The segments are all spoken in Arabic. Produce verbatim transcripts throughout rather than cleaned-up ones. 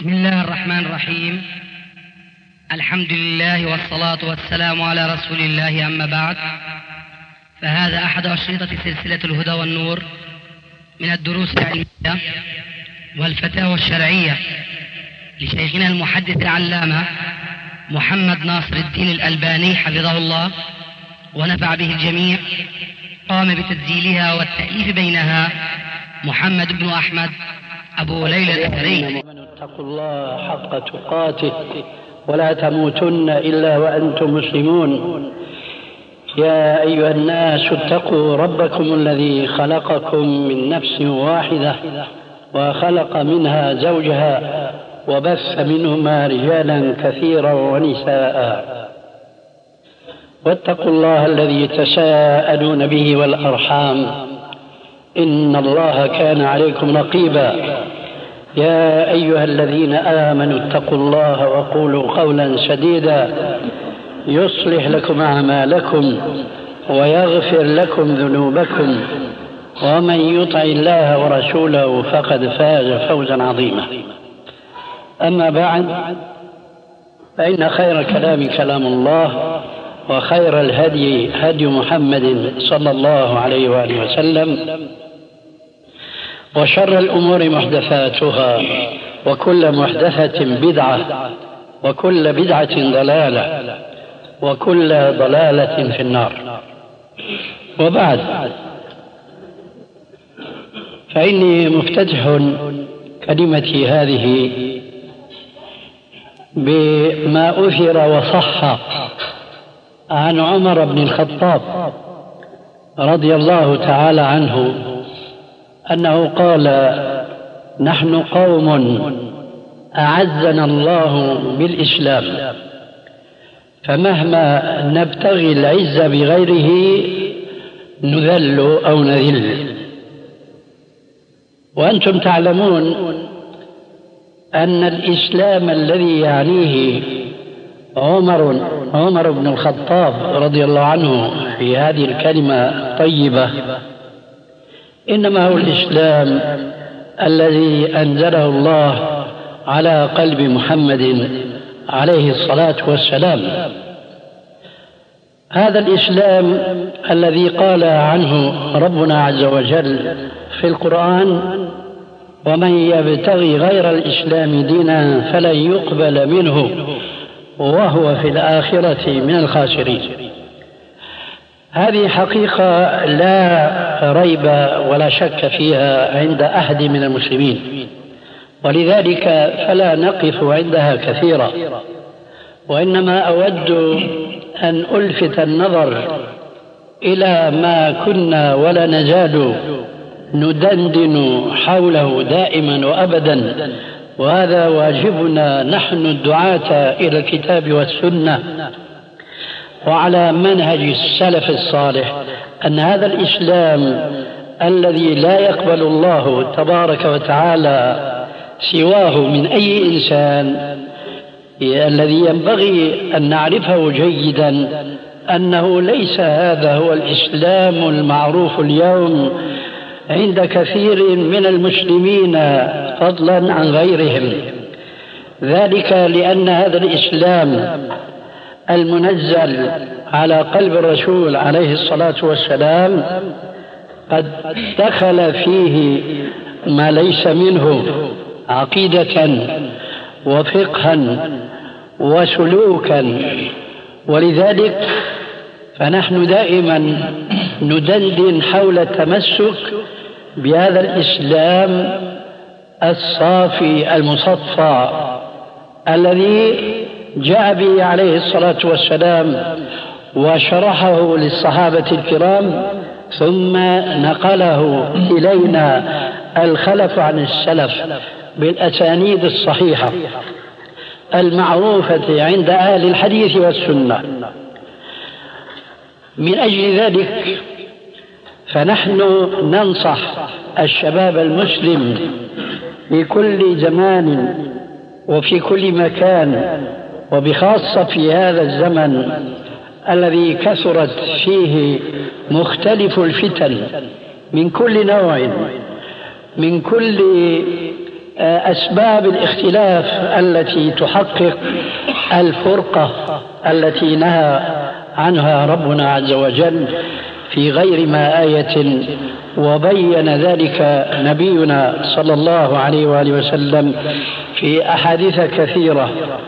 بسم الله الرحمن الرحيم. الحمد لله والصلاة والسلام على رسول الله، أما بعد، فهذا أحد أشرطة سلسلة الهدى والنور من الدروس العلمية والفتاوى الشرعية لشيخنا المحدث العلامة محمد ناصر الدين الألباني حفظه الله ونفع به الجميع. قام بتسجيلها والتأليف بينها محمد بن أحمد أبو ليلى الأثري. اتقوا الله حق تقاته ولا تموتن إلا وأنتم مسلمون. يا أيها الناس اتقوا ربكم الذي خلقكم من نفس واحدة وخلق منها زوجها وبث منهما رجالا كثيرا ونساء، واتقوا الله الذي تساءلون به والأرحام إن الله كان عليكم رقيبا. يا أيها الذين آمنوا اتقوا الله وقولوا قولا سديدا يصلح لكم أعمالكم ويغفر لكم ذنوبكم، ومن يطع الله ورسوله فقد فاز فوزا عظيما. أما بعد، فإن خير الكلام كلام الله، وخير الهدي هدي محمد صلى الله عليه وآله وسلم، وشر الأمور محدثاتها، وكل محدثة بدعة، وكل بدعة ضلالة، وكل ضلالة في النار. وبعد، فإني مفتتح كلمتي هذه بما أثر وصح عن عمر بن الخطاب رضي الله تعالى عنه أنه قال: نحن قوم أعزنا الله بالإسلام، فمهما نبتغي العز بغيره نذل أو نذل. وأنتم تعلمون أن الإسلام الذي يعنيه عمر عمر بن الخطاب رضي الله عنه في هذه الكلمة الطيبة إنما هو الإسلام الذي أنزله الله على قلب محمد عليه الصلاة والسلام. هذا الإسلام الذي قال عنه ربنا عز وجل في القرآن: ومن يبتغي غير الإسلام دينا فلن يقبل منه وهو في الآخرة من الخاسرين. هذه حقيقة لا ريب ولا شك فيها عند أحد من المسلمين، ولذلك فلا نقف عندها كثيرا، وإنما أود أن ألفت النظر إلى ما كنا ولا نزال ندندن حوله دائما وأبدا، وهذا واجبنا نحن الدعاة إلى الكتاب والسنة وعلى منهج السلف الصالح، أن هذا الإسلام الذي لا يقبل الله تبارك وتعالى سواه من أي إنسان، الذي ينبغي أن نعرفه جيدا أنه ليس هذا هو الإسلام المعروف اليوم عند كثير من المسلمين فضلا عن غيرهم. ذلك لأن هذا الإسلام المنزل على قلب الرسول عليه الصلاة والسلام قد دخل فيه ما ليس منه عقيدة وفقها وسلوكا، ولذلك فنحن دائما ندندن حول التمسك بهذا الإسلام الصافي المصفى الذي جاء به عليه الصلاة والسلام وشرحه للصحابة الكرام، ثم نقله إلينا الخلف عن السلف بالأسانيد الصحيحة المعروفة عند أهل الحديث والسنة. من أجل ذلك فنحن ننصح الشباب المسلم في كل زمان وفي كل مكان، وبخاصة في هذا الزمن الذي كثرت فيه مختلف الفتن من كل نوع، من كل أسباب الاختلاف التي تحقق الفرقة التي نهى عنها ربنا عز وجل في غير ما آية، وبين ذلك نبينا صلى الله عليه وآله وسلم في أحاديث كثيرة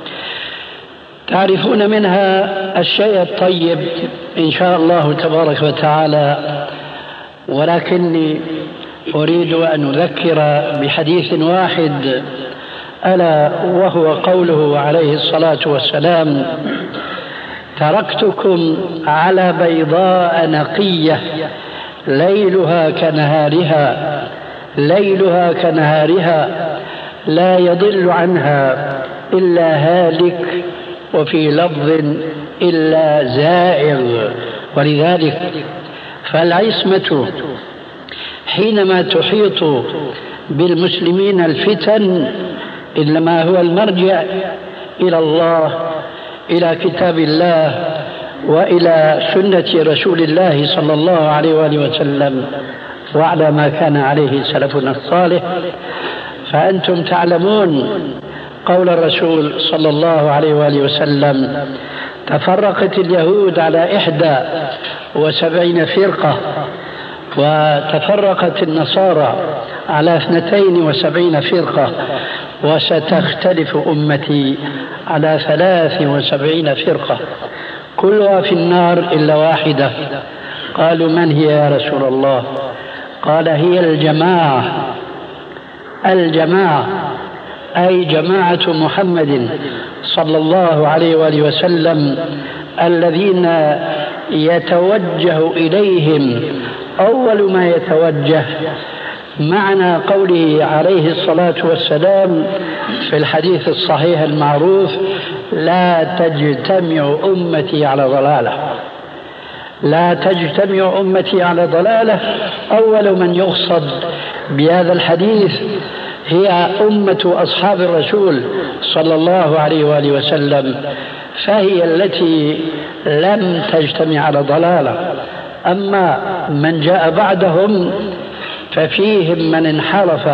تعرفون منها الشيء الطيب إن شاء الله تبارك وتعالى، ولكني أريد أن أذكر بحديث واحد، ألا وهو قوله عليه الصلاة والسلام: تركتكم على بيضاء نقية ليلها كنهارها ليلها كنهارها لا يضل عنها إلا هالك، وفي لفظ إلا زائغ. ولذلك فالعصمة حينما تحيط بالمسلمين الفتن إنما هو المرجع إلى الله، إلى كتاب الله، وإلى سنة رسول الله صلى الله عليه وآله وسلم، وعلى ما كان عليه سلفنا الصالح. فأنتم تعلمون قول الرسول صلى الله عليه وآله وسلم: تفرقت اليهود على إحدى وسبعين فرقة، وتفرقت النصارى على اثنتين وسبعين فرقة، وستختلف أمتي على ثلاث وسبعين فرقة كلها في النار إلا واحدة. قالوا: من هي يا رسول الله؟ قال: هي الجماعة الجماعة أي جماعة محمد صلى الله عليه وآله وسلم، الذين يتوجه إليهم أول ما يتوجه معنى قوله عليه الصلاة والسلام في الحديث الصحيح المعروف: لا تجتمع أمتي على ضلالة. لا تجتمع أمتي على ضلالة، أول من يقصد بهذا الحديث هي أمة أصحاب الرسول صلى الله عليه وآله وسلم، فهي التي لم تجتمع على ضلالة. أما من جاء بعدهم ففيهم من انحرف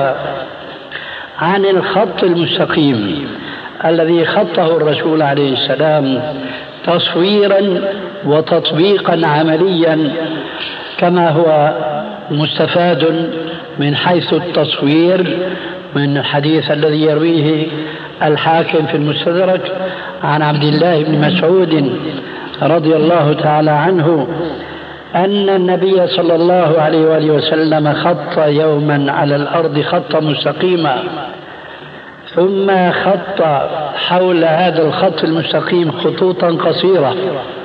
عن الخط المستقيم الذي خطه الرسول عليه السلام تصويرا وتطبيقا عمليا، كما هو مستفاد من حيث التصوير من الحديث الذي يرويه الحاكم في المستدرك عن عبد الله بن مسعود رضي الله تعالى عنه أن النبي صلى الله عليه وآله وسلم خط يوما على الأرض خطا مستقيما، ثم خط حول هذا الخط المستقيم خطوطا قصيرة،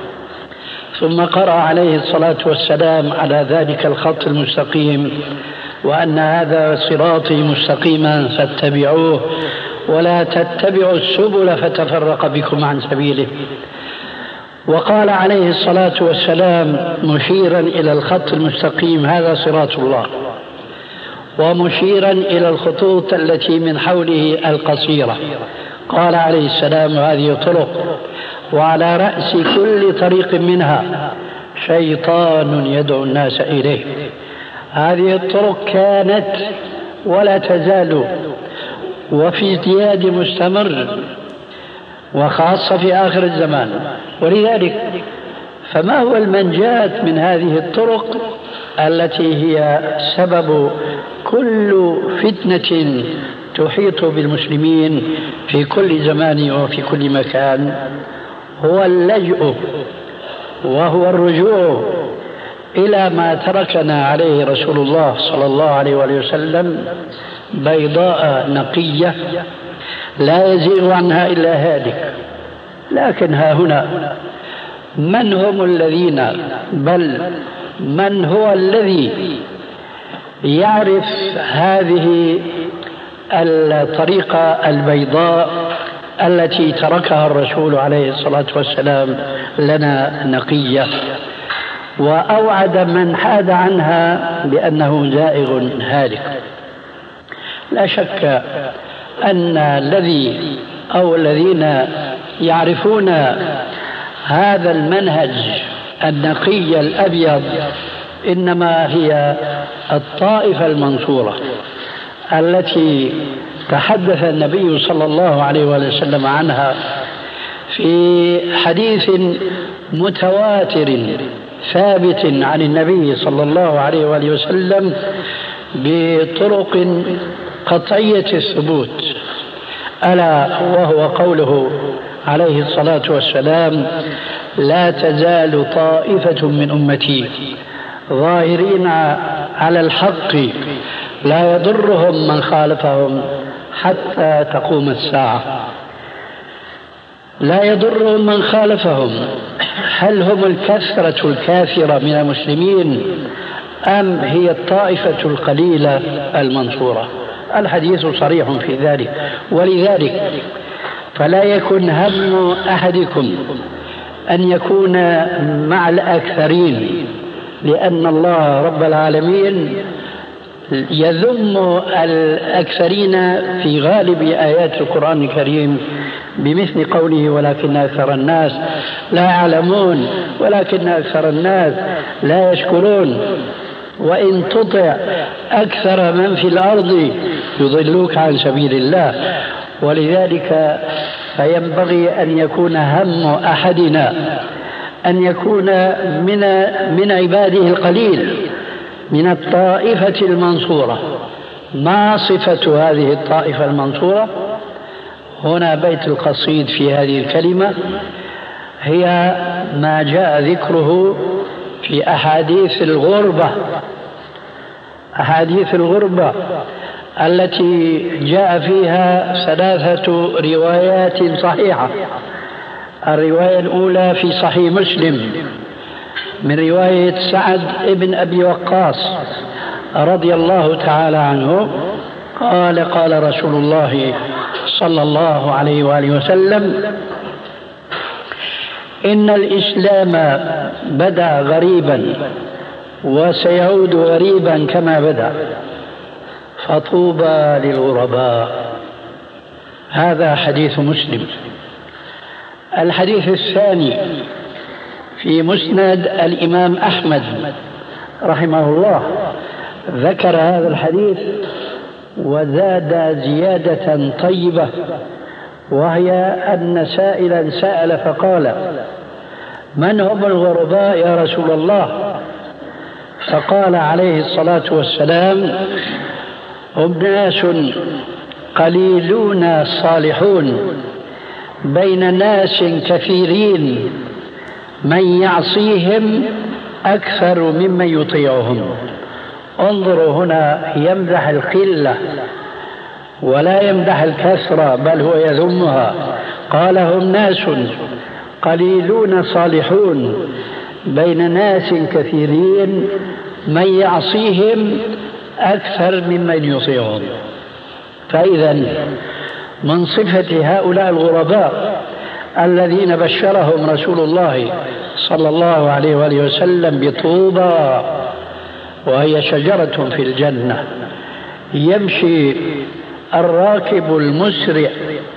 ثم قرأ عليه الصلاة والسلام على ذلك الخط المستقيم: وأن هذا صراطي مستقيما فاتبعوه ولا تتبعوا السبل فتفرق بكم عن سبيله. وقال عليه الصلاة والسلام مشيرا إلى الخط المستقيم: هذا صراط الله، ومشيرا إلى الخطوط التي من حوله القصيرة قال عليه السلام: هذه طرق، وعلى رأس كل طريق منها شيطان يدعو الناس إليه. هذه الطرق كانت ولا تزال وفي ازدياد مستمر، وخاصة في آخر الزمان. ولذلك فما هو المنجاة من هذه الطرق التي هي سبب كل فتنة تحيط بالمسلمين في كل زمان وفي كل مكان؟ هو اللجوء وهو الرجوع إلى ما تركنا عليه رسول الله صلى الله عليه وسلم: بيضاء نقية لا يزيغ عنها إلا هالك. لكن ها هنا من هم الذين، بل من هو الذي يعرف هذه الطريقة البيضاء التي تركها الرسول عليه الصلاة والسلام لنا نقية، وأوعد من حاد عنها بأنه زائغ هالك؟ لا شك أن الذي أو الذين يعرفون هذا المنهج النقي الأبيض إنما هي الطائفة المنصورة التي تحدث النبي صلى الله عليه وسلم عنها في حديث متواتر ثابت عن النبي صلى الله عليه وآله وسلم بطرق قطعية الثبوت، ألا وهو قوله عليه الصلاة والسلام: لا تزال طائفة من أمتي ظاهرين على الحق لا يضرهم من خالفهم حتى تقوم الساعة. لا يضرهم من خالفهم، هل هم الكثرة الكافرة من المسلمين أم هي الطائفة القليلة المنصورة؟ الحديث صريح في ذلك. ولذلك فلا يكن هم أحدكم أن يكون مع الأكثرين، لأن الله رب العالمين يذم الأكثرين في غالب آيات القرآن الكريم بمثل قوله: ولكن أكثر الناس لا يعلمون، ولكن أكثر الناس لا يشكرون. وإن تطع أكثر من في الأرض يضلوك عن سبيل الله. ولذلك فينبغي أن يكون هم أحدنا أن يكون من من عباده القليل من الطائفة المنصورة. ما صفة هذه الطائفة المنصورة؟ هنا بيت القصيد في هذه الكلمة هي ما جاء ذكره في أحاديث الغربة، أحاديث الغربة التي جاء فيها ثلاثة روايات صحيحة. الرواية الأولى في صحيح مسلم من رواية سعد بن أبي وقاص رضي الله تعالى عنه قال: قال رسول الله صلى الله عليه وآله وسلم: إن الإسلام بدأ غريبا وسيعود غريبا كما بدأ، فطوبى للغرباء. هذا حديث مسلم. الحديث الثاني في مسند الإمام أحمد رحمه الله ذكر هذا الحديث وزاد زيادة طيبة، وهي أن سائلا سأل فقال: من هم الغرباء يا رسول الله؟ فقال عليه الصلاة والسلام: هم ناس قليلون صالحون بين ناس كثيرين من يعصيهم أكثر ممن يطيعهم. انظروا هنا، يمدح القلة ولا يمدح الكثرة، بل هو يذمها. قال: هم ناس قليلون صالحون بين ناس كثيرين من يعصيهم أكثر ممن يطيعهم. فإذا من صفة هؤلاء الغرباء الذين بشرهم رسول الله صلى الله عليه وآله وسلم بطوبى، وهي شجرة في الجنة يمشي الراكب المسرع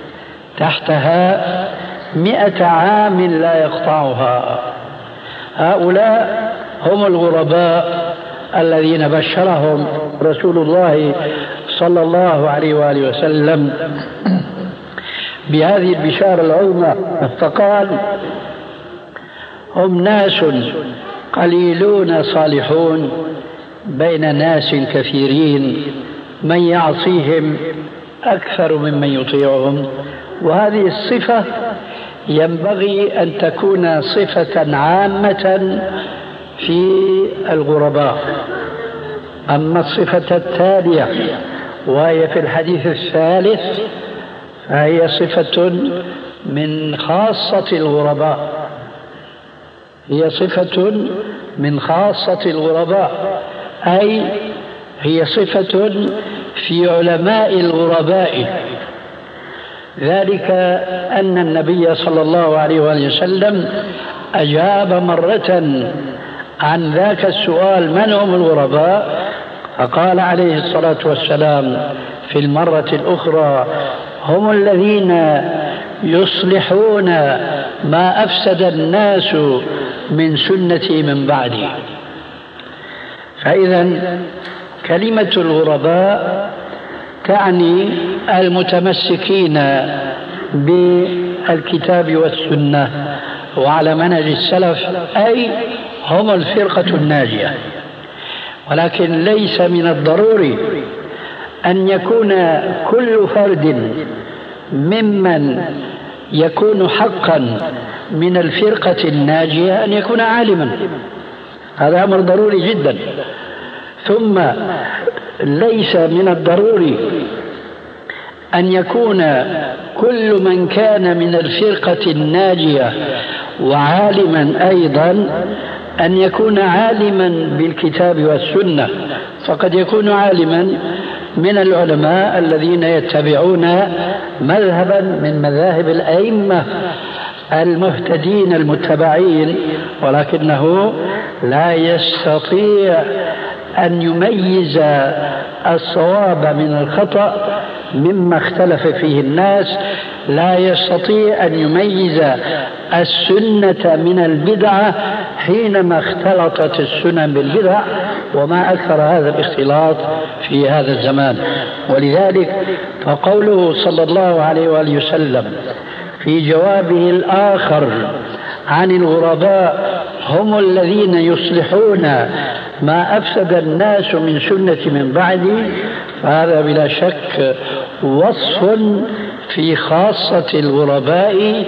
تحتها مئة عام لا يقطعها. هؤلاء هم الغرباء الذين بشرهم رسول الله صلى الله عليه وآله وسلم بهذه البشارة العظمى، فقال: هم ناس قليلون صالحون بين ناس كثيرين من يعصيهم أكثر ممن يطيعهم. وهذه الصفة ينبغي أن تكون صفة عامة في الغرباء. أما الصفة التالية وهي في الحديث الثالث فهي صفة من خاصة الغرباء، هي صفة من خاصة الغرباء، أي هي صفة في علماء الغرباء. ذلك أن النبي صلى الله عليه وسلم أجاب مرة عن ذاك السؤال: من هم الغرباء؟ فقال عليه الصلاة والسلام في المرة الأخرى: هم الذين يصلحون ما أفسد الناس من سنتي من بعدي. فإذا كلمة الغرباء تعني المتمسكين بالكتاب والسنة وعلى منهج السلف، أي هم الفرقة الناجية. ولكن ليس من الضروري أن يكون كل فرد ممن يكون حقا من الفرقة الناجية أن يكون عالما، هذا أمر ضروري جدا. ثم ليس من الضروري أن يكون كل من كان من الفرقة الناجية وعالما أيضا أن يكون عالما بالكتاب والسنة، فقد يكون عالما من العلماء الذين يتبعون مذهبا من مذاهب الأئمة المهتدين المتبعين، ولكنه لا يستطيع أن يميز الصواب من الخطأ مما اختلف فيه الناس، لا يستطيع أن يميز السنة من البدعة حينما اختلطت السنن بالبدع، وما أكثر هذا الاختلاط في هذا الزمان. ولذلك فقوله صلى الله عليه وآله وسلم في جوابه الآخر عن الغرباء هم الذين يصلحون ما أفسد الناس من سنة من بعدي، فهذا بلا شك وصف في خاصة الغرباء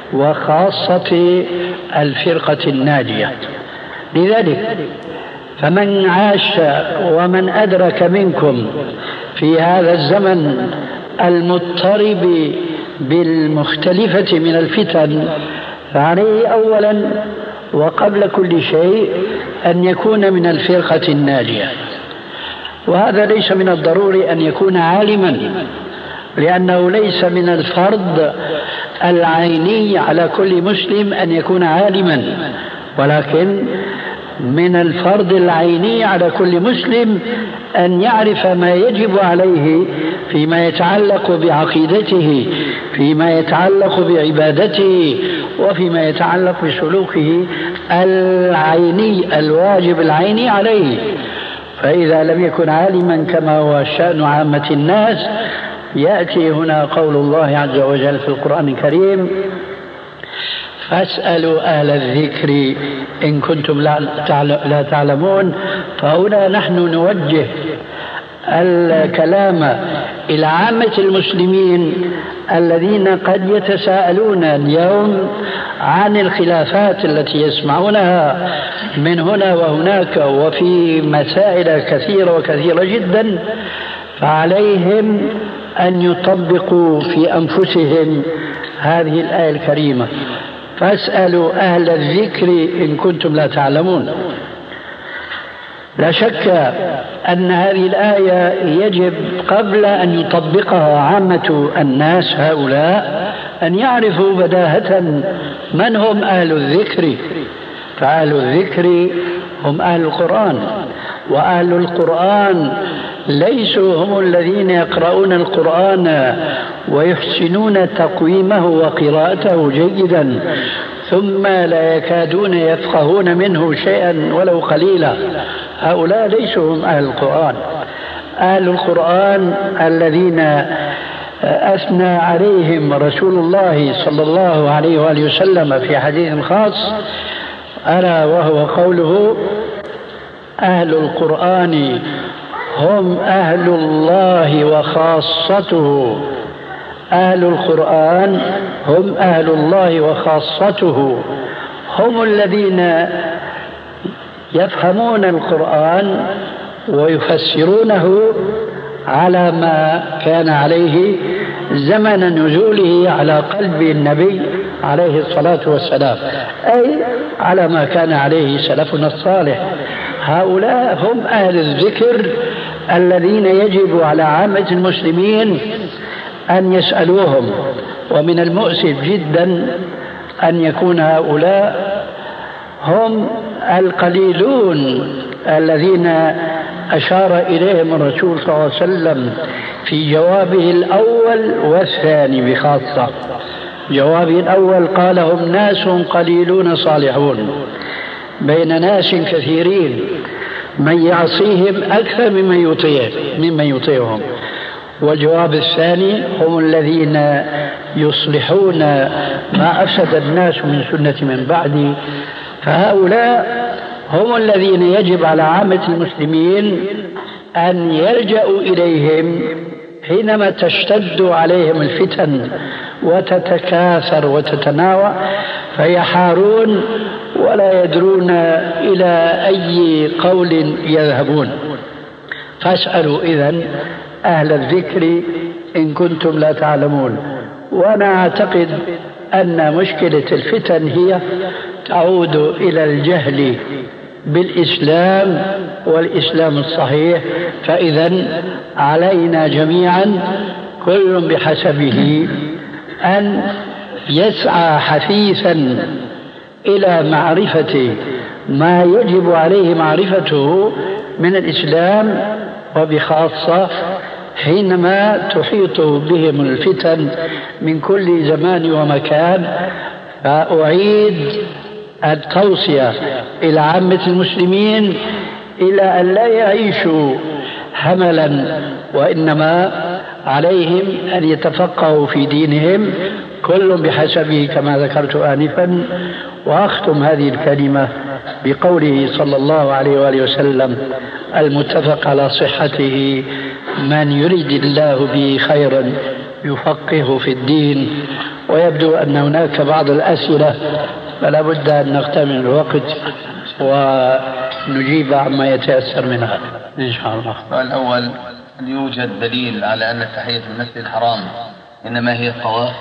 وخاصة الفرقة الناجية. لذلك فمن عاش ومن أدرك منكم في هذا الزمن المضطرب بالمختلفة من الفتن فعليه أولا وقبل كل شيء أن يكون من الفرقة الناجية. وهذا ليس من الضروري أن يكون عالما، لأنه ليس من الفرض العيني على كل مسلم أن يكون عالما، ولكن من الفرض العيني على كل مسلم أن يعرف ما يجب عليه فيما يتعلق بعقيدته، فيما يتعلق بعبادته، وفيما يتعلق بسلوكه العيني الواجب العيني عليه. فإذا لم يكن عالما كما هو شأن عامة الناس، يأتي هنا قول الله عز وجل في القرآن الكريم: فاسألوا أهل الذكر إن كنتم لا تعلمون. فهنا نحن نوجه الكلام إلى عامة المسلمين الذين قد يتساءلون اليوم عن الخلافات التي يسمعونها من هنا وهناك وفي مسائل كثيرة وكثيرة جدا، فعليهم أن يطبقوا في أنفسهم هذه الآية الكريمة: فاسألوا أهل الذكر إن كنتم لا تعلمون. لا شك أن هذه الآية يجب قبل أن يطبقها عامة الناس هؤلاء أن يعرفوا بداهة من هم أهل الذكر. فأهل الذكر هم أهل القرآن، وأهل القرآن ليسوا هم الذين يقرؤون القرآن ويحسنون تقويمه وقراءته جيدا ثم لا يكادون يفقهون منه شيئا ولو قليلا. هؤلاء ليسوا هم أهل القرآن. أهل القرآن الذين أثنى عليهم رسول الله صلى الله عليه وآله وسلم في حديث خاص، ألا وهو قوله: أهل القرآن هم أهل الله وخاصته. أهل القرآن هم أهل الله وخاصته، هم الذين يفهمون القرآن ويفسرونه على ما كان عليه زمن نزوله على قلب النبي عليه الصلاة والسلام، أي على ما كان عليه سلفنا الصالح. هؤلاء هم أهل الذكر الذين يجب على عامة المسلمين أن يسألوهم. ومن المؤسف جدا أن يكون هؤلاء هم القليلون الذين أشار إليهم الرسول صلى الله عليه وسلم في جوابه الأول والثاني بخاصة. جوابه الأول قال: هم ناس قليلون صالحون بين ناس كثيرين من يعصيهم أكثر ممن يطيع ممن يطيعهم. والجواب الثاني هم الذين يصلحون ما أفسد الناس من سنة من بعدي، فهؤلاء هم الذين يجب على عامة المسلمين أن يلجأوا إليهم حينما تشتد عليهم الفتن وتتكاثر وتتناوى، فيحارون ولا يدرون إلى أي قول يذهبون. فاسألوا إذن أهل الذكر إن كنتم لا تعلمون. وأنا أعتقد أن مشكلة الفتن هي تعود إلى الجهل بالإسلام والإسلام الصحيح. فإذن علينا جميعا كل بحسبه أن يسعى حثيثا إلى معرفة ما يجب عليه معرفته من الإسلام، وبخاصة حينما تحيط بهم الفتن من كل زمان ومكان. فأعيد التوصية إلى عامة المسلمين إلى أن لا يعيشوا هملا، وإنما عليهم أن يتفقهوا في دينهم كل بحسبه كما ذكرت آنفا. وأختم هذه الكلمة بقوله صلى الله عليه وآله وسلم المتفق على صحته: من يريد الله به خيرا يفقهه في الدين. ويبدو أن هناك بعض الأسئلة فلا بد أن نغتنم الوقت ونجيب عما يتيسر منها إن شاء الله. السؤال الأول: هل يوجد دليل على أن تحية المسجد الحرام إنما هي الطواف؟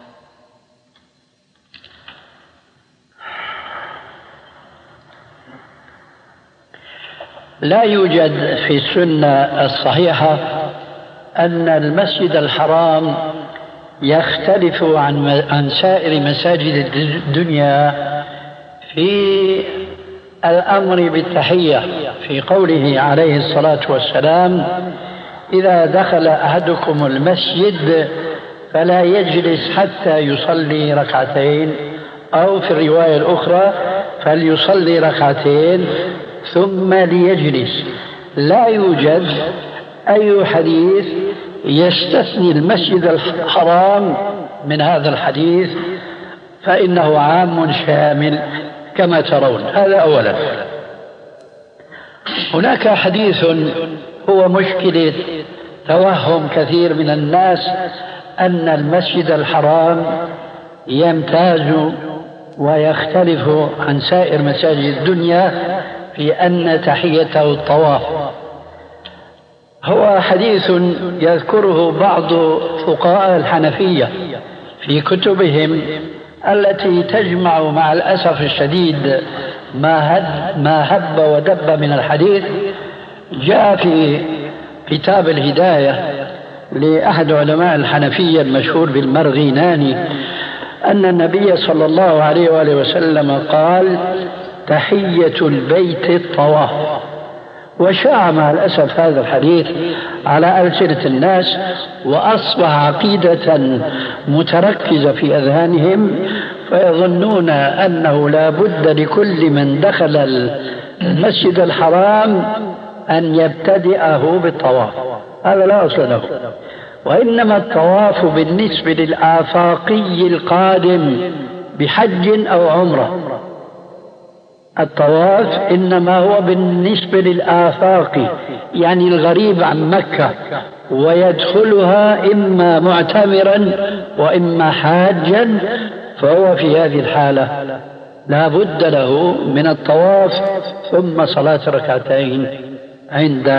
لا يوجد في السنة الصحيحة أن المسجد الحرام يختلف عن عن سائر مساجد الدنيا في الأمر بالتحية، في قوله عليه الصلاة والسلام: إذا دخل أحدكم المسجد فلا يجلس حتى يصلي ركعتين، أو في الرواية الأخرى فليصلي ركعتين ثم ليجلس. لا يوجد أي حديث يستثني المسجد الحرام من هذا الحديث، فإنه عام شامل كما ترون. هذا أولا. هناك حديث هو مشكلة توهم كثير من الناس أن المسجد الحرام يمتاز ويختلف عن سائر مساجد الدنيا في أن تحيته الطواف. هو حديث يذكره بعض فقهاء الحنفية في كتبهم التي تجمع مع الأسف الشديد ما هب, ما هب ودب من الحديث. جاء في كتاب الهداية لأحد علماء الحنفية المشهور بالمرغيناني أن النبي صلى الله عليه وآله وسلم قال: تحية البيت الطواف. وشاع مع الأسف هذا الحديث على ألسنة الناس، وأصبح عقيدة متركزة في أذهانهم، فيظنون أنه لا بد لكل من دخل المسجد الحرام أن يبتدئه بالطواف. هذا لا أصل له، وإنما الطواف بالنسبة للآفاقي القادم بحج أو عمرة. الطواف إنما هو بالنسبة للآفاقي، يعني الغريب عن مكة، ويدخلها إما معتمرا وإما حاجا، فهو في هذه الحالة لا بد له من الطواف ثم صلاة ركعتين عند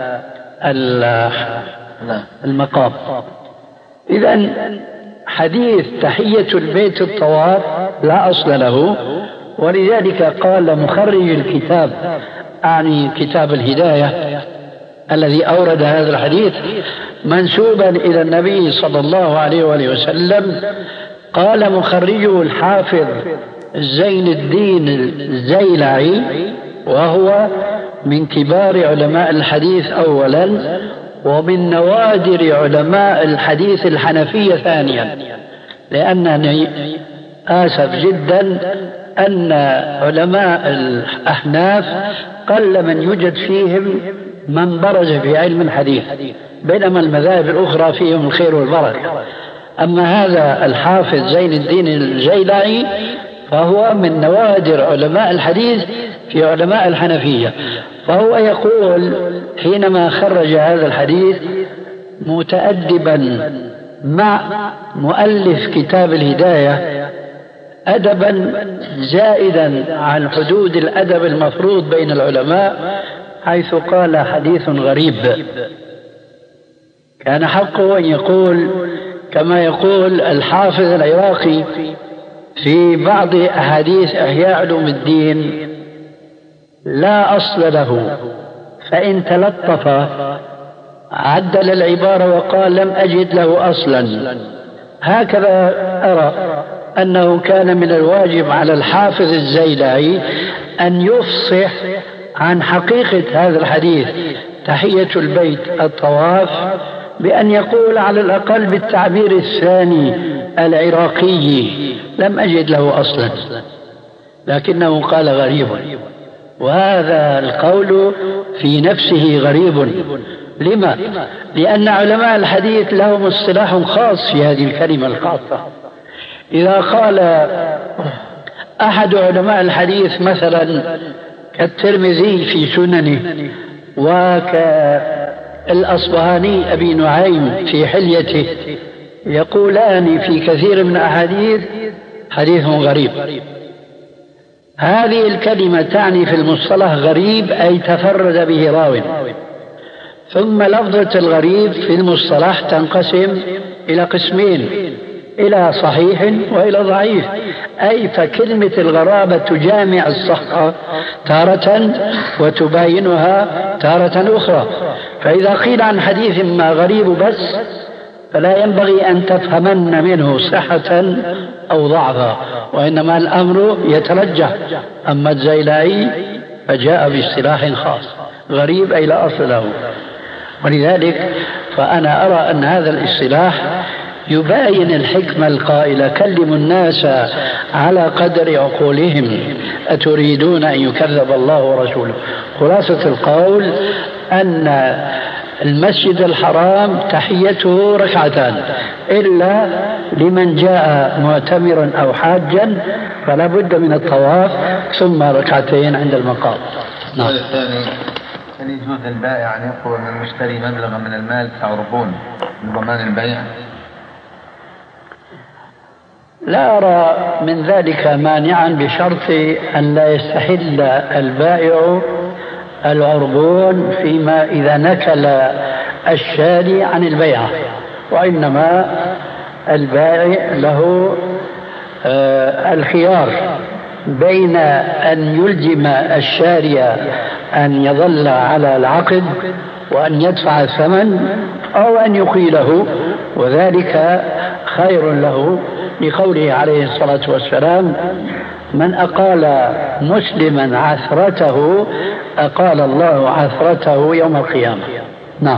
المقام. إذن حديث تحية البيت الطواف لا أصل له، ولذلك قال مخرج الكتاب، أعني كتاب الهداية الذي أورد هذا الحديث منسوبا إلى النبي صلى الله عليه وآله وسلم، قال مخرجه الحافظ زين الدين الزيلعي، وهو من كبار علماء الحديث أولا، ومن نوادر علماء الحديث الحنفية ثانيا، لأنني آسف جدا أن علماء الأحناف قل من يوجد فيهم من برز في علم الحديث، بينما المذاهب الأخرى فيهم الخير والبركة. أما هذا الحافظ زين الدين الجيلاني فهو من نوادر علماء الحديث في علماء الحنفية، فهو يقول حينما خرج هذا الحديث متأدبا مع مؤلف كتاب الهداية أدبا زائدا عن حدود الأدب المفروض بين العلماء، حيث قال حديث غريب. كان حقه أن يقول كما يقول الحافظ العراقي في بعض أحاديث إحياء علوم الدين: لا أصل له، فإن تلطف عدل العبارة وقال لم أجد له أصلا. هكذا أرى أنه كان من الواجب على الحافظ الزيلعي أن يفصح عن حقيقة هذا الحديث تحية البيت الطواف، بأن يقول على الأقل بالتعبير الثاني العراقي: لم أجد له أصلا، لكنه قال غريب. وهذا القول في نفسه غريب. لما؟ لأن علماء الحديث لهم اصطلاح خاص في هذه الكلمة الخاصة. إذا قال أحد علماء الحديث مثلا كالترمذي في سننه وكالأصبهاني أبي نعيم في حليته يقولان في كثير من الأحاديث حديث غريب، هذه الكلمة تعني في المصطلح غريب أي تفرد به راو. ثم لفظة الغريب في المصطلح تنقسم إلى قسمين: إلى صحيح وإلى ضعيف، أي فكلمة الغرابة تجامع الصحة تارة وتباينها تارة أخرى. فإذا قيل عن حديث ما غريب بس فلا ينبغي أن تفهمن منه صحة أو ضعفا، وإنما الأمر يترجح. أما الزيلعي فجاء باصطلاح خاص: غريب أي لا أصل له. ولذلك فأنا أرى أن هذا الاصطلاح يباين الحكمة القائلة: كلموا الناس على قدر عقولهم أتريدون أن يكذب الله ورسوله. خلاصة القول أن المسجد الحرام تحيته ركعتان، إلا لمن جاء معتمرا أو حاجا فلا بد من الطواف ثم ركعتين عند المقام. نعم. الثاني: هل يجوز البائع أن يطلب من المشتري مبلغا من المال كعربون لضمان البيع؟ لا أرى من ذلك مانعا بشرط أن لا يستحل البائع العربون فيما إذا نكل الشاري عن البيعة، وإنما البائع له الخيار بين أن يلزم الشاري أن يظل على العقد وأن يدفع الثمن أو أن يقيله، وذلك خير له، لقوله عليه الصلاة والسلام: من أقال مسلما عثرته أقال الله عثرته يوم القيامة. نعم.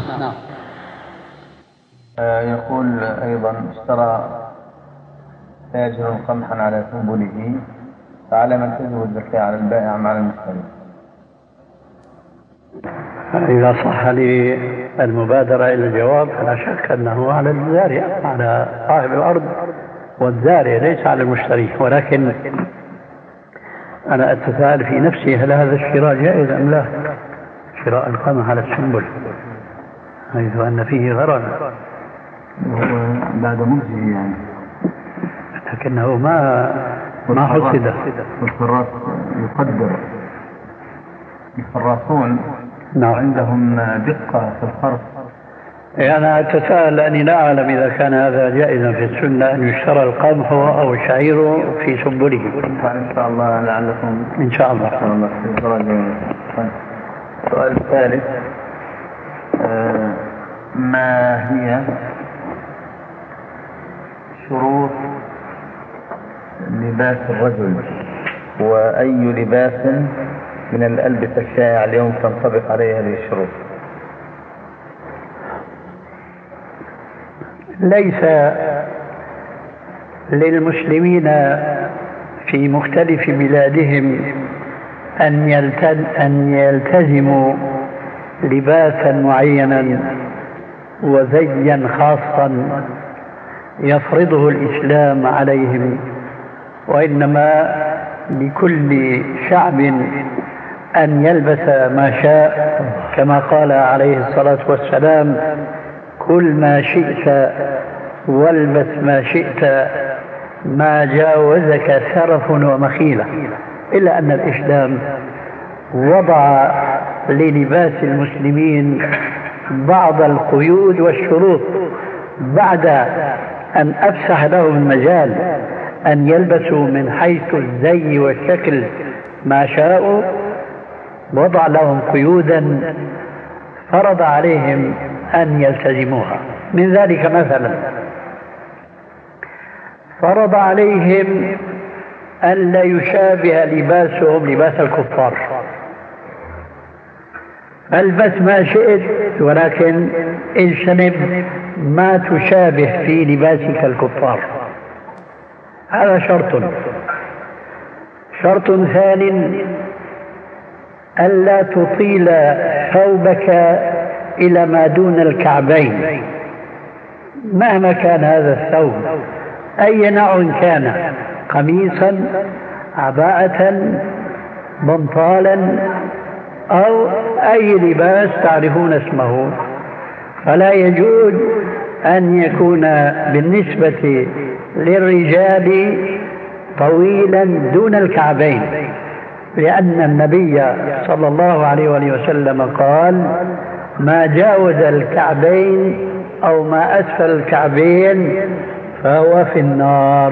يقول أيضا: اشترى تاجر قمحا على سنبله، فعلى من تجب الزكاة، على البائع أم على المشتري؟ إذا صح لي المبادرة إلى الجواب فلا شك أنه على الزارع، على صاحب الأرض والزارع، ليس على المشتري. ولكن أنا أتساءل في نفسي: هل هذا الشراء جائز أم لا؟ شراء القمح على السنبل، حيث أن فيه غرر بعد مجزي يعني، لكنه ما ما حصد. والفراس يقدر، الفراسون نعم عندهم دقة في الخرص. أنا أتساءل لأني لا أعلم إذا كان هذا جائزا في السنة أن يشترى القمح أو الشعير في سنبله. إن شاء الله لعلكم إن شاء الله. السؤال الثالث: آه ما هي شروط لباس الرجل، وأي لباس من الألبسة الشائعة اليوم تنطبق عليه هذه الشروط؟ ليس للمسلمين في مختلف بلادهم أن أن يلتزموا لباسا معينا وزيا خاصا يفرضه الإسلام عليهم، وإنما لكل شعب أن يلبس ما شاء، كما قال عليه الصلاة والسلام: كل ما شئت والبس ما شئت ما جاوزك سرف ومخيلة. إلا أن الإسلام وضع للباس المسلمين بعض القيود والشروط بعد أن أفسح لهم المجال أن يلبسوا من حيث الزي والشكل ما شاءوا، وضع لهم قيودا فرض عليهم أن يلتزموها. من ذلك مثلا فرض عليهم أن لا يشابه لباسهم لباس الكفار، البس ما شئت ولكن اجتنب ما تشابه في لباسك الكفار. هذا شرط. شرط ثاني: ألا تطيل ثوبك إلى ما دون الكعبين مهما كان هذا الثوب، أي نوع كان، قميصا، عباءة، بنطالا، أو أي لباس تعرفون اسمه، فلا يجوز أن يكون بالنسبة للرجال طويلا دون الكعبين، لأن النبي صلى الله عليه وسلم قال: ما جاوز الكعبين أو ما أسفل الكعبين فهو في النار.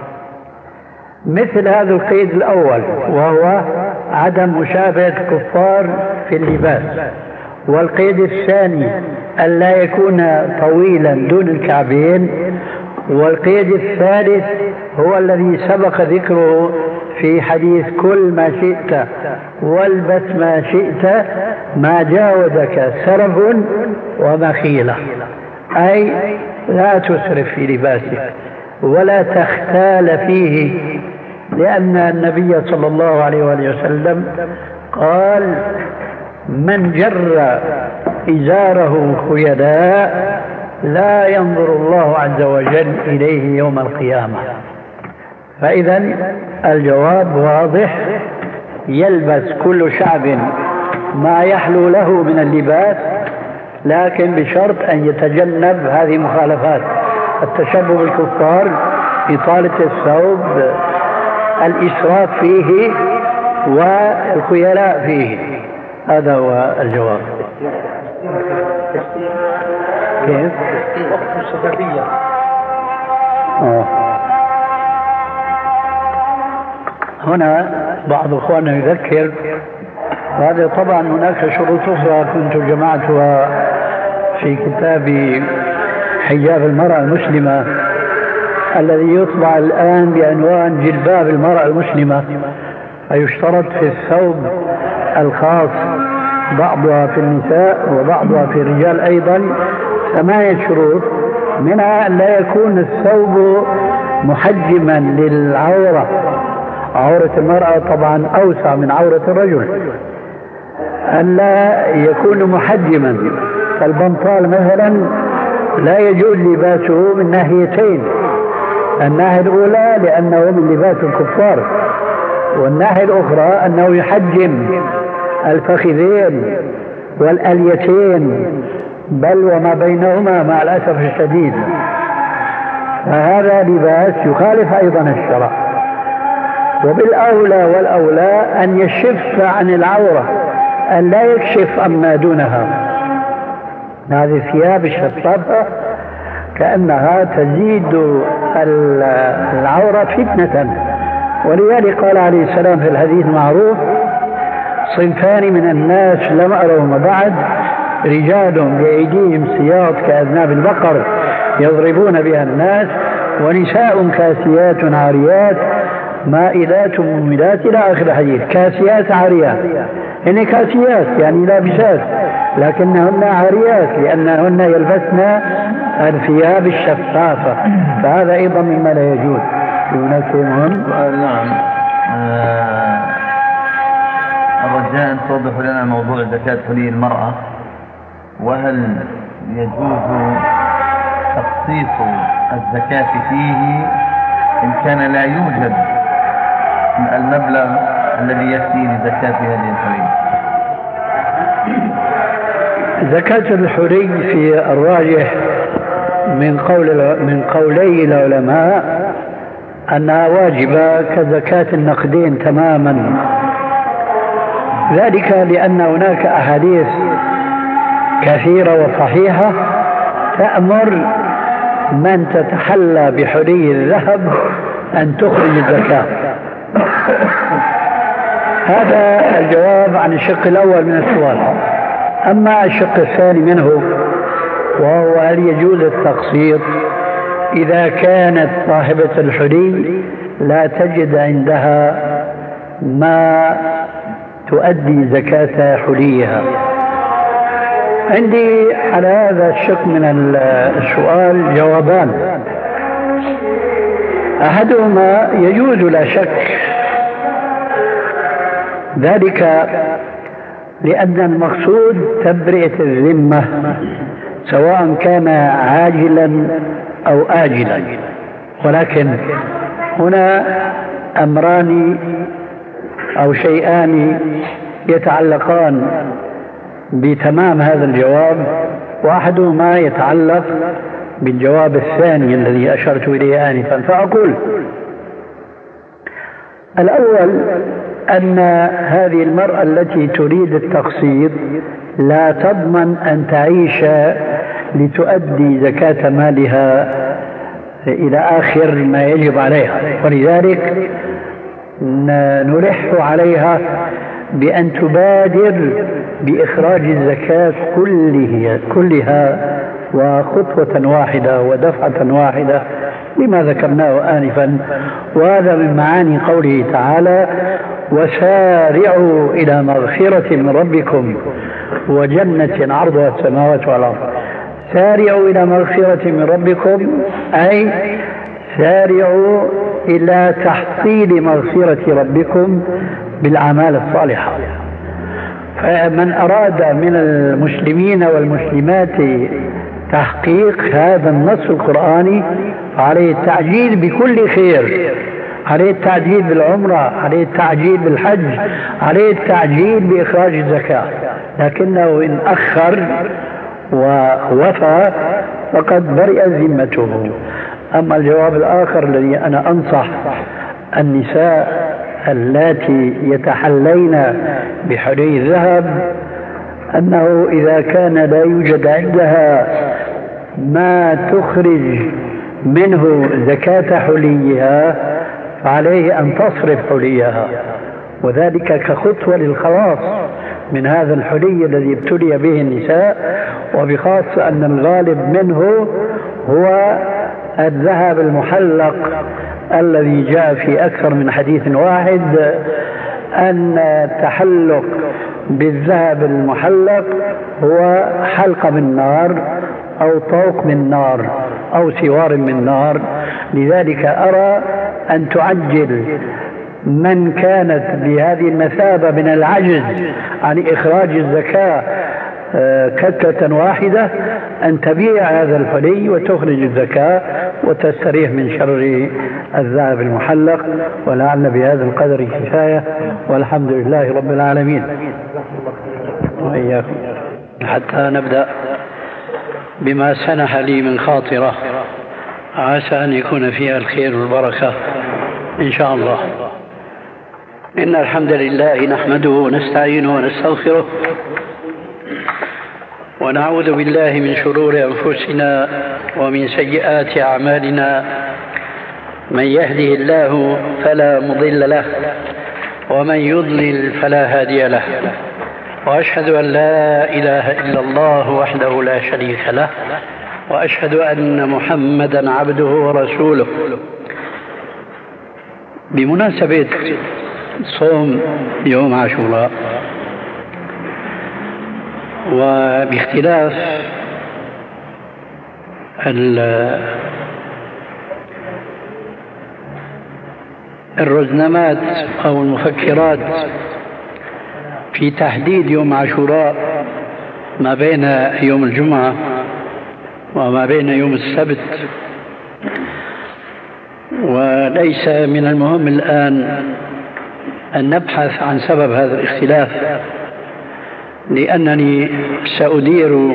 مثل هذا القيد الأول وهو عدم مشابهة الكفار في اللباس، والقيد الثاني ألا يكون طويلا دون الكعبين، والقيد الثالث هو الذي سبق ذكره في حديث كل ما شئت والبس ما شئت ما جاوزك سرف ومخيلة، أي لا تسرف في لباسك ولا تختال فيه، لأن النبي صلى الله عليه وسلم قال: من جر إزاره خيلاء لا ينظر الله عز وجل إليه يوم القيامة. فإذا الجواب واضح: يلبس كل شعب ما يحلو له من اللباس، لكن بشرط أن يتجنب هذه مخالفات: التشبه بالكفار، إطالة الثوب، الإسراف فيه، والخيلاء فيه. هذا هو الجواب. كيف؟ وقت الشبابية. آه. هنا بعض إخواننا يذكر، وهذا طبعا هناك شروط أخرى كنت جمعتها في كتاب حجاب المرأة المسلمة الذي يطبع الآن بعنوان جلباب المرأة المسلمة، فيشترط في الثوب الخاص بعضها في النساء وبعضها في الرجال أيضا ثمانية شروط، منها أن لا يكون الثوب محجما للعورة. عورة المرأة طبعا أوسع من عورة الرجل. أن لا يكون محجما، فالبنطال مثلا لا يجوز لباسه من ناحيتين: الناحية الأولى لأنه من لباس الكفار، والناحية الأخرى أنه يحجم الفخذين والأليتين بل وما بينهما مع الأسف الشديد، فهذا لباس يخالف أيضا الشرع. وبالأولى والأولى أن يشف عن العورة، أن لا يكشف عما دونها. هذه الثياب الشفافة كأنها تزيد العورة فتنة، ولذلك قال عليه السلام في الحديث المعروف: صنفان من الناس لم أرهم بعد: رجال بأيديهم سياط كأذناب البقر يضربون بها الناس، ونساء كاسيات عاريات مائلات مميلات إلى آخر الحديث. كاسيات عاريات، هن كاسيات يعني لابسات، لكنهن عاريات لأنهن يلبسن الثياب الشفافة، فهذا أيضا مما لا يجوز. يناسبهم. نعم. الرجاء أن توضحوا لنا موضوع زكاة حلي المرأة. وهل يجوز تخصيص الزكاة فيه إن كان لا يوجد المبلغ الذي يكفي لزكاة هذه الحرية؟ زكاة الحري في الراجح من قول من قولي العلماء أنها واجبة كزكاة النقدين تماما، ذلك لأن هناك أحاديث كثيرة وصحيحة تأمر من تتحلى بحلي الذهب أن تخرج الزكاة. هذا الجواب عن الشق الأول من السؤال. أما الشق الثاني منه وهو هل يجوز التقسيط إذا كانت صاحبة الحلي لا تجد عندها ما تؤدي زكاة حليها. عندي على هذا الشق من السؤال جوابان. أحدهما يجوز لا شك، ذلك لأن المقصود تبرئة الذمة سواء كان عاجلا أو آجلا، ولكن هنا أمران أو شيئان يتعلقان بتمام هذا الجواب، وأحدهما يتعلق بالجواب الثاني الذي أشرت إليه آنفا. فأقول الأول أن هذه المرأة التي تريد التقسيط لا تضمن أن تعيش لتؤدي زكاة مالها إلى آخر ما يجب عليها، ولذلك نلح عليها بأن تبادر بإخراج الزكاة كلها, كلها وخطوة واحدة ودفعة واحدة لما ذكرناه آنفا. وهذا من معاني قوله تعالى: وسارعوا إلى مغفرة من ربكم وجنة عرضها السماوات والأرض. سارعوا إلى مغفرة من ربكم أي سارعوا إلى تحصيل مغفرة ربكم بالأعمال الصالحة. فمن أراد من المسلمين والمسلمات تحقيق هذا النص القرآني عليه التعجيل بكل خير، عليه التعجيل بالعمرة، عليه التعجيل بالحج، عليه التعجيل بإخراج الزكاة. لكنه إن أخر ووفى فقد برئت ذمته. أما الجواب الآخر الذي أنا أنصح النساء اللاتي يتحلين بحلي الذهب أنه إذا كان لا يوجد عندها ما تخرج منه زكاة حليها فعليه أن تصرف حليها، وذلك كخطوة للخلاص من هذا الحلي الذي ابتلي به النساء، وبخاصة أن الغالب منه هو الذهب المحلق الذي جاء في أكثر من حديث واحد أن التحلق بالذهب المحلق هو حلقة من نار أو طوق من نار أو سوار من نار. لذلك أرى أن تعجل من كانت بهذه المثابة من العجز عن إخراج الزكاة كتة واحدة أن تبيع هذا الحلي وتخرج الزكاة وتستريح من شر الذهب المحلق. ولعل بهذا القدر كفاية، والحمد لله رب العالمين. وإياكم حتى نبدأ بما سنح لي من خاطرة عسى أن يكون فيها الخير والبركة إن شاء الله. إن الحمد لله نحمده ونستعينه ونستغفره ونعوذ بالله من شرور أنفسنا ومن سيئات أعمالنا. من يهده الله فلا مضل له ومن يضلل فلا هادي له، وأشهد أن لا إله إلا الله وحده لا شريك له، وأشهد أن محمدا عبده ورسوله. بمناسبة صوم يوم عاشوراء وباختلاف الرزنامات أو المفكرات في تحديد يوم عاشوراء ما بين يوم الجمعة وما بين يوم السبت، وليس من المهم الآن أن نبحث عن سبب هذا الاختلاف، لأنني سأدير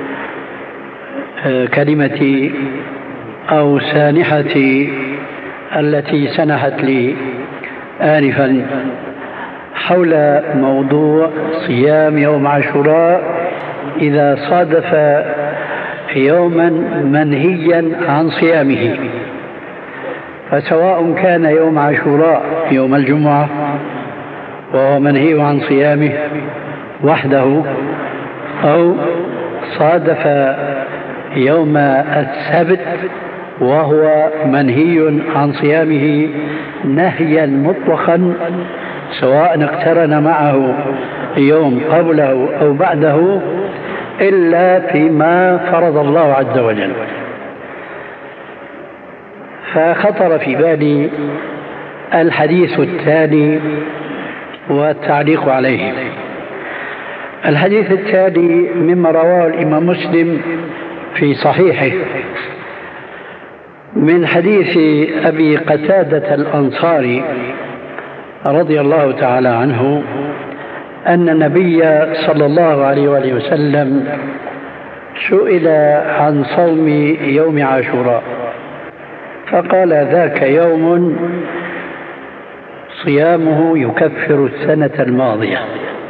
كلمتي أو سانحتي التي سنحت لي آنفا حول موضوع صيام يوم عاشوراء إذا صادف يوما منهيا عن صيامه، فسواء كان يوم عاشوراء يوم الجمعة وهو منهي عن صيامه وحده، أو صادف يوم السبت وهو منهي عن صيامه نهيا مطلقا، سواء اقترن معه يوم قبله أو بعده، إلا فيما فرض الله عز وجل. فخطر في بالي الحديث التالي والتعليق عليه. الحديث التالي مما رواه الإمام مسلم في صحيحه من حديث أبي قتادة الأنصاري رضي الله تعالى عنه أن النبي صلى الله عليه وآله وسلم سئل عن صوم يوم عاشوراء فقال: ذاك يوم صيامه يكفر السنة الماضية.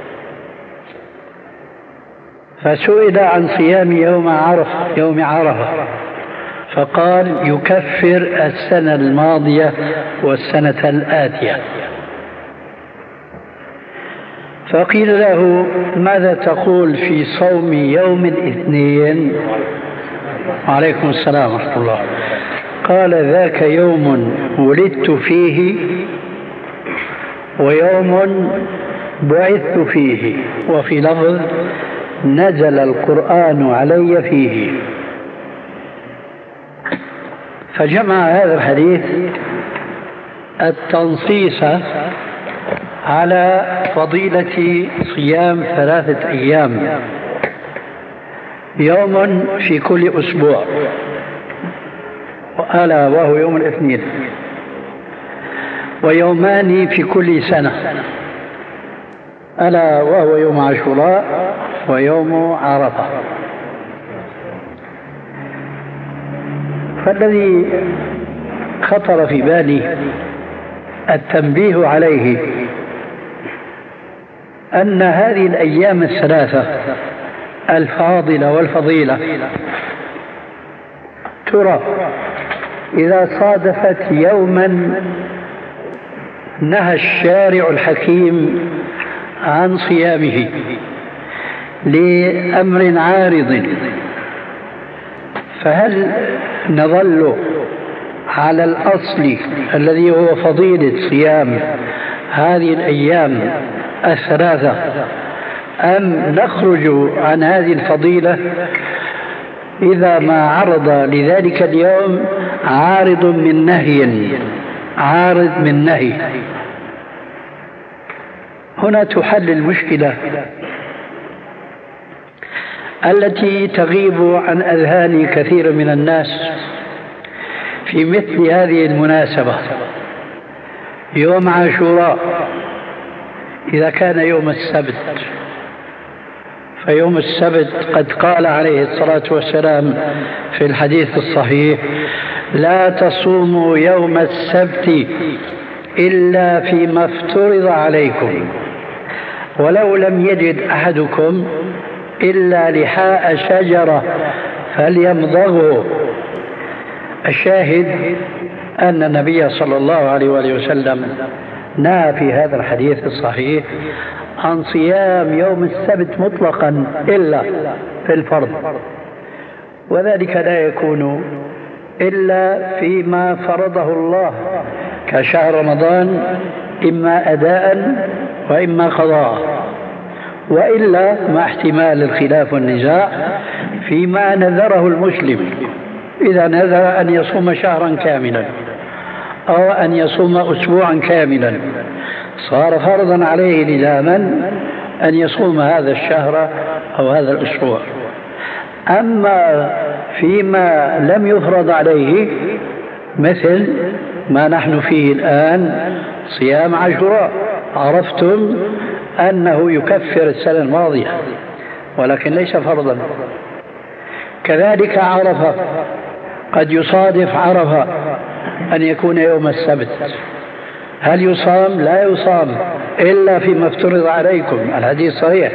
فسئل عن صيام يوم عرفة يوم عرفة فقال: يكفر السنة الماضية والسنة الآتية. فقيل له: ماذا تقول في صوم يوم الاثنين؟ عليكم السلام ورحمة الله. قال: ذاك يوم ولدت فيه ويوم بعثت فيه، وفي لفظ: نزل القرآن علي فيه. فجمع هذا الحديث التنصيص على فضيلة صيام ثلاثة أيام، يوم في كل أسبوع ألا وهو يوم الاثنين، ويومان في كل سنة ألا وهو يوم عاشوراء ويوم عرفة. فالذي خطر في بالي التنبيه عليه أن هذه الأيام الثلاثة الفاضلة والفضيلة ترى إذا صادفت يوما نهى الشارع الحكيم عن صيامه لأمر عارض، فهل نظل على الأصل الذي هو فضيلة صيام هذه الأيام الثلاثة، أم نخرج عن هذه الفضيلة إذا ما عرض لذلك اليوم عارض من نهي عارض من نهي؟ هنا تحل المشكلة التي تغيب عن أذهان كثير من الناس في مثل هذه المناسبة. يوم عاشوراء إذا كان يوم السبت، فيوم السبت قد قال عليه الصلاة والسلام في الحديث الصحيح: لا تصوموا يوم السبت إلا فيما افترض عليكم، ولو لم يجد أحدكم إلا لحاء شجرة فليمضغه. الشاهد أن النبي صلى الله عليه وآله وسلم نهى في هذا الحديث الصحيح عن صيام يوم السبت مطلقا إلا في الفرض، وذلك لا يكون إلا فيما فرضه الله كشهر رمضان، إما أداء وإما قضاء، وإلا مع احتمال الخلاف والنزاع فيما نذره المسلم. إذا نذر أن يصوم شهرا كاملا أو أن يصوم أسبوعا كاملا صار فرضا عليه لزاما أن يصوم هذا الشهر أو هذا الأسبوع. أما فيما لم يفرض عليه مثل ما نحن فيه الآن صيام عاشوراء، عرفتم أنه يكفر السنة الماضية ولكن ليس فرضا. كذلك عرفة، قد يصادف عرفة أن يكون يوم السبت، هل يصام؟ لا يصام إلا فيما افترض عليكم، الحديث صحيح.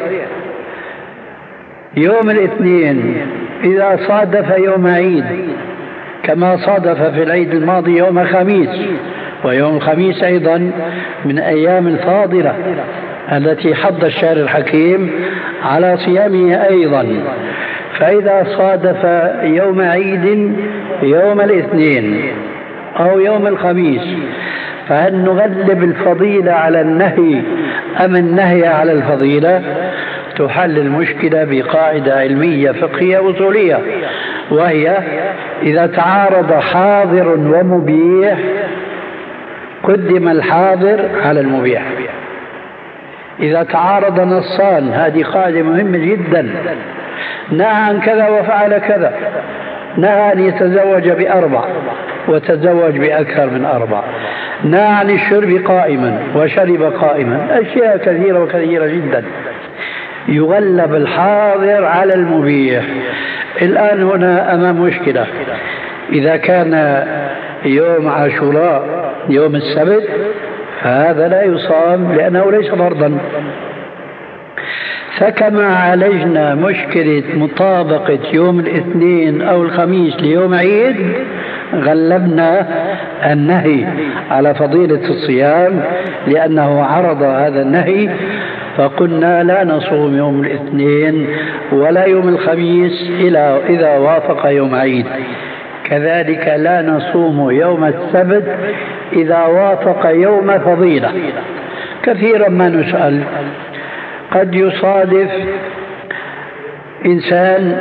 يوم الاثنين إذا صادف يوم عيد كما صادف في العيد الماضي يوم خميس، ويوم الخميس أيضا من أيام الفاضلة التي حض الشهر الحكيم على صيامه أيضا، فإذا صادف يوم عيد يوم الاثنين أو يوم الخميس، فهل نغلب الفضيلة على النهي أم النهي على الفضيلة؟ تحل المشكلة بقاعدة علمية فقهية أصولية، وهي إذا تعارض حاضر ومبيح قدم الحاضر على المبيح. إذا تعارض نصان، هذه قاعدة مهمة جدا، نهى عن كذا وفعل كذا، نهى أن يتزوج بأربع وتزوج بأكثر من أربع، نهى عن الشرب قائما وشرب قائما، أشياء كثيرة وكثيرة جدا، يغلب الحاضر على المبيح. الآن هنا أمام مشكلة، إذا كان يوم عاشوراء يوم السبت فهذا لا يصام لأنه ليس فرضا. فكما عالجنا مشكلة مطابقة يوم الاثنين أو الخميس ليوم عيد، غلبنا النهي على فضيلة الصيام لأنه عرض هذا النهي، فقلنا لا نصوم يوم الاثنين ولا يوم الخميس إلا إذا وافق يوم عيد. كذلك لا نصوم يوم السبت إذا وافق يوم فضيلة. كثيرا ما نسأل، قد يصادف إنسان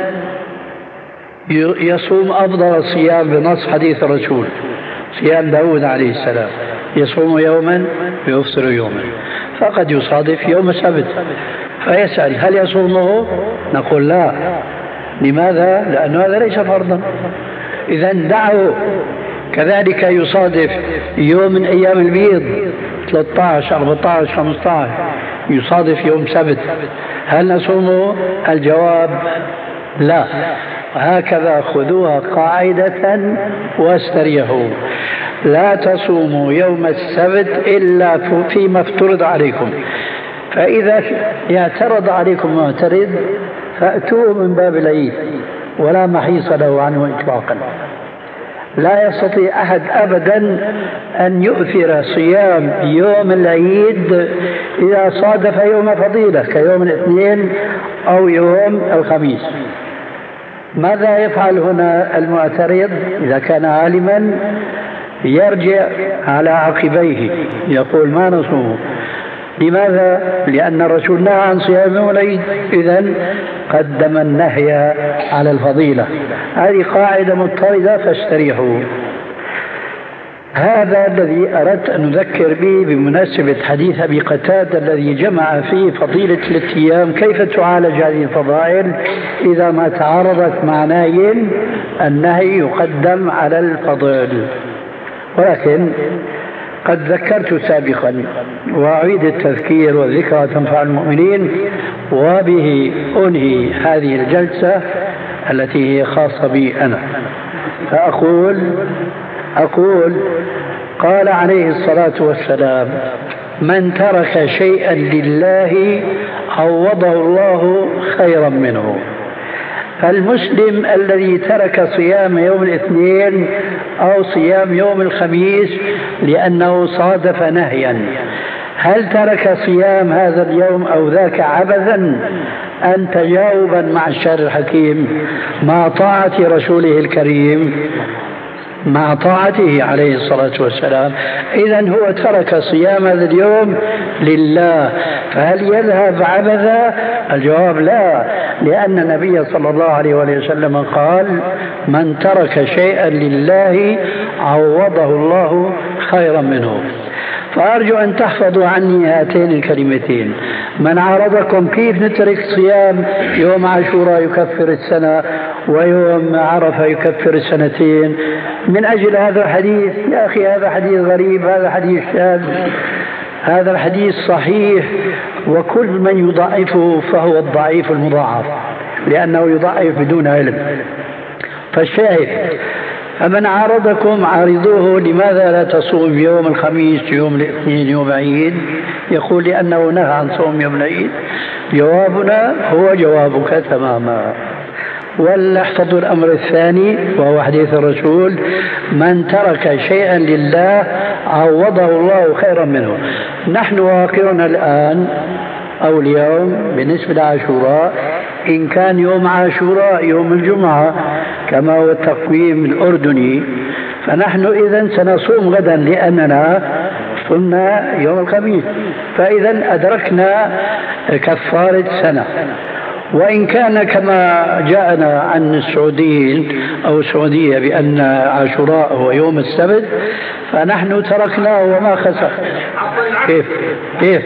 يصوم أفضل الصيام بنص حديث الرسول، صيام داود عليه السلام، يصوم يوما ويفطر يوما، فقد يصادف يوم السبت فيسأل هل يصومه؟ نقول لا. لماذا؟ لأن هذا ليس فرضا، إذا دعه. كذلك يصادف يوم من أيام البيض ثلاثة عشر أربعة عشر خمسة عشر يصادف يوم سبت، هل نصومه؟ الجواب لا. هكذا خذوها قاعدة واستريحوا، لا تصوموا يوم السبت إلا فيما افترض عليكم. فإذا اعترض عليكم معترض فأتوه من باب العيد ولا محيص له عنه إطلاقا. لا يستطيع أحد أبدا أن يؤثر صيام يوم العيد إذا صادف يوم فضيلة كيوم الاثنين أو يوم الخميس. ماذا يفعل هنا المعترض؟ إذا كان عالما يرجع على عقبيه يقول ما نصوم. لماذا؟ لأن الرسول نهى عن صيام يوم العيد، إذن قدم النهي على الفضيلة. هذه قاعدة مضطردة فاستريحوا. هذا الذي أردت أن نذكر به بمناسبة حديث أبي قتادة الذي جمع فيه فضيلة الاتيام، كيف تعالج هذه الفضائل إذا ما تعارضت مع نهي، النهي يقدم على الفضائل. ولكن قد ذكرت سابقا وأعيد التذكير والذكرى تنفع المؤمنين، وبه أنهي هذه الجلسة التي هي خاصة بي أنا. فأقول أقول قال عليه الصلاة والسلام من ترك شيئا لله عوضه الله خيرا منه. فالمسلم الذي ترك صيام يوم الاثنين أو صيام يوم الخميس لأنه صادف نهيا، هل ترك صيام هذا اليوم أو ذاك عبثا أم تجاوبا مع الشرع الحكيم مع طاعة رسوله الكريم، مع طاعته عليه الصلاة والسلام؟ إذن هو ترك صيام هذا اليوم لله، فهل يذهب عبثا؟ الجواب لا، لأن النبي صلى الله عليه وسلم قال من ترك شيئا لله عوضه الله خيرا منه. فأرجو أن تحفظوا عني هاتين الكلمتين، من عارضكم كيف نترك صيام يوم عاشوراء يكفر السنة ويوم عرفة يكفر السنتين من أجل هذا الحديث؟ يا أخي هذا حديث غريب، هذا حديث شاذ. هذا الحديث صحيح، وكل من يضعفه فهو الضعيف المضاعف، لأنه يضعف بدون علم. فالشاهد فمن عارضكم عارضوه لماذا لا تصوم يوم الخميس يوم الاثنين يوم عيد؟ يقول لأنه نهى عن صوم يوم العيد. جوابنا هو جوابك تماما. ولنحفظ الأمر الثاني وهو حديث الرسول: من ترك شيئا لله عوضه الله خيرا منه. نحن واقعنا الآن أو اليوم بالنسبة لعاشوراء، إن كان يوم عاشوراء يوم الجمعة كما هو التقويم الأردني، فنحن إذن سنصوم غدا لأننا صمنا يوم الخميس، فإذا أدركنا كفارة سنة. وإن كان كما جاءنا عن السعوديين أو السعودية بأن عاشوراء هو يوم السبت، فنحن تركناه وما خسر. كيف كيف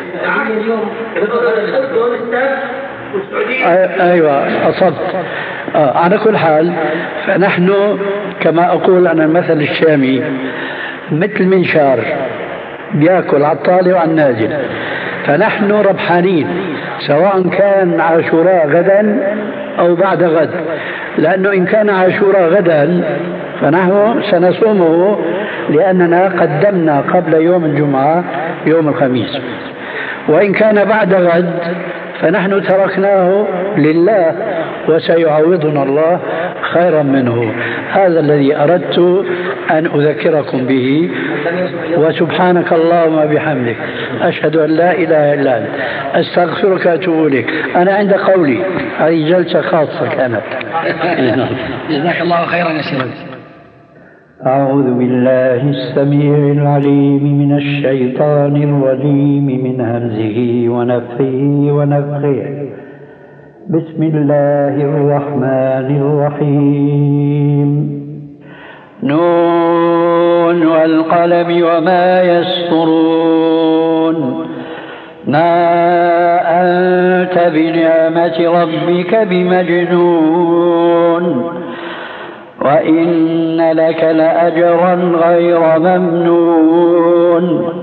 أيوة أصبت. آه على كل حال فنحن كما أقول أنا المثل الشامي مثل منشار بيأكل على الطالع وعلى النازل، فنحن ربحانين سواء كان عاشوراء غدا أو بعد غد، لأنه إن كان عاشوراء غدا فنحن سنصومه لأننا قدمنا قبل يوم الجمعة يوم الخميس، وإن كان بعد غد فنحن تركناه لله وسيعوضنا الله خيرا منه. هذا الذي أردت أن أذكركم به. وسبحانك اللهم بحمدك أشهد أن لا إله إلا أنت أستغفرك وأتوب إليك. أنا عند قولي هذه جلسة خاصة كانت. جزاك الله خيرا يا شيخ. أعوذ بالله السميع العليم من الشيطان الرجيم من همزه ونفخه ونفخه. بسم الله الرحمن الرحيم. نون والقلم وما يسطرون. ما أنت بنعمة ربك بمجنون وإن لك لأجرا غير ممنون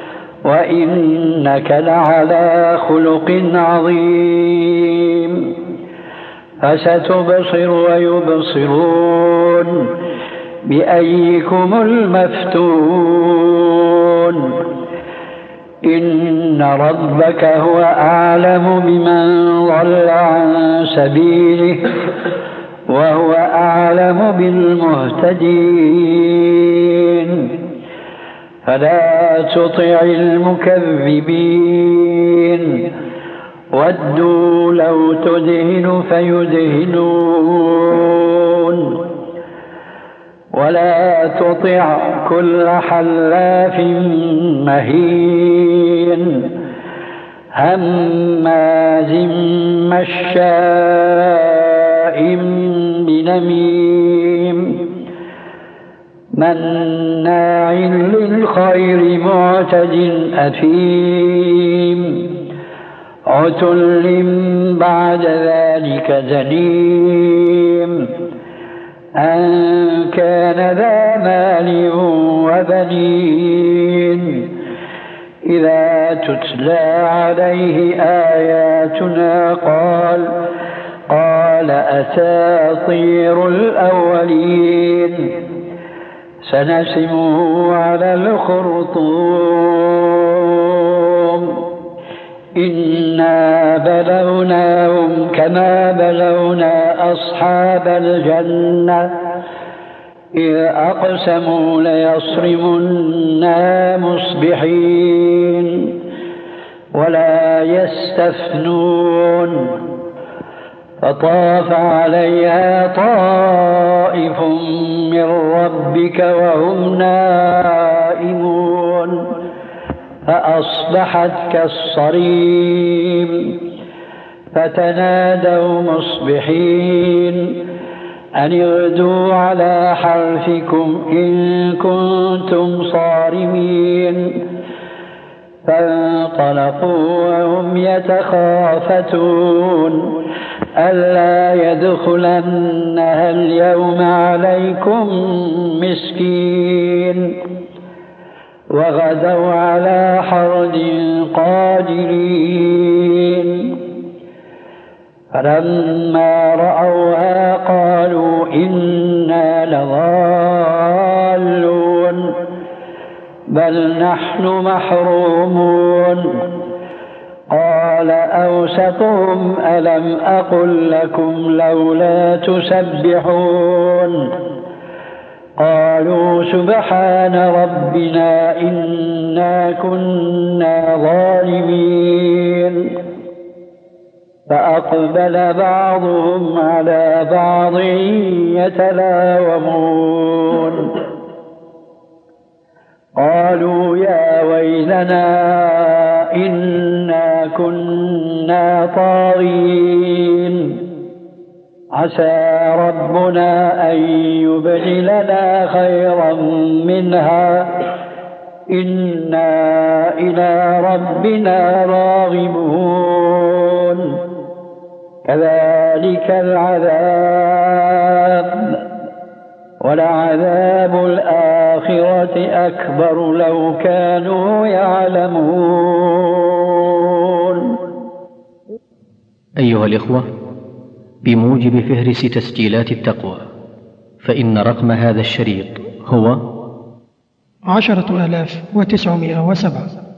وإنك لعلى خلق عظيم. فستبصر ويبصرون بأيكم المفتون. إن ربك هو أعلم بمن ضل عن سبيله وهو أعلم بالمهتدين. فلا تطع المكذبين ودوا لو تدهن فيدهنون ولا تطع كل حلاف مهين هماز مشاء بنميم مناع للخير معتد أثيم عتل بعد ذلك زنيم أن كان ذا مال وبنين إذا تتلى عليه آياتنا قال قال أساطير الأولين سنسمه على الخرطوم. إنا بلوناهم كما بلونا أصحاب الجنة إذ أقسموا ليصرمنا مصبحين ولا يستثنون. فطاف عليها طائف من ربك وهم نائمون فأصبحت كالصريم. فتنادوا مصبحين أن اغدوا على حرثكم إن كنتم صارمين فانطلقوا وهم يتخافتون ألا يدخلنها اليوم عليكم مسكين وغدوا على حرد قادرين فلما رأوها قالوا إنا لضالون بل نحن محرومون قال أوسطهم ألم أقل لكم لولا تسبحون قالوا سبحان ربنا إنا كنا ظالمين فأقبل بعضهم على بعض يتلاومون قالوا يا ويلنا إنا كنا طاغين عسى ربنا أن يبدلنا خيرا منها إنا إلى ربنا راغبون كذلك العذاب ولعذاب الآخرة أكبر لو كانوا يعلمون. أيها الإخوة، بموجب فهرس تسجيلات التقوى فإن رقم هذا الشريط هو عشرة آلاف وتسعمائة وسبعة.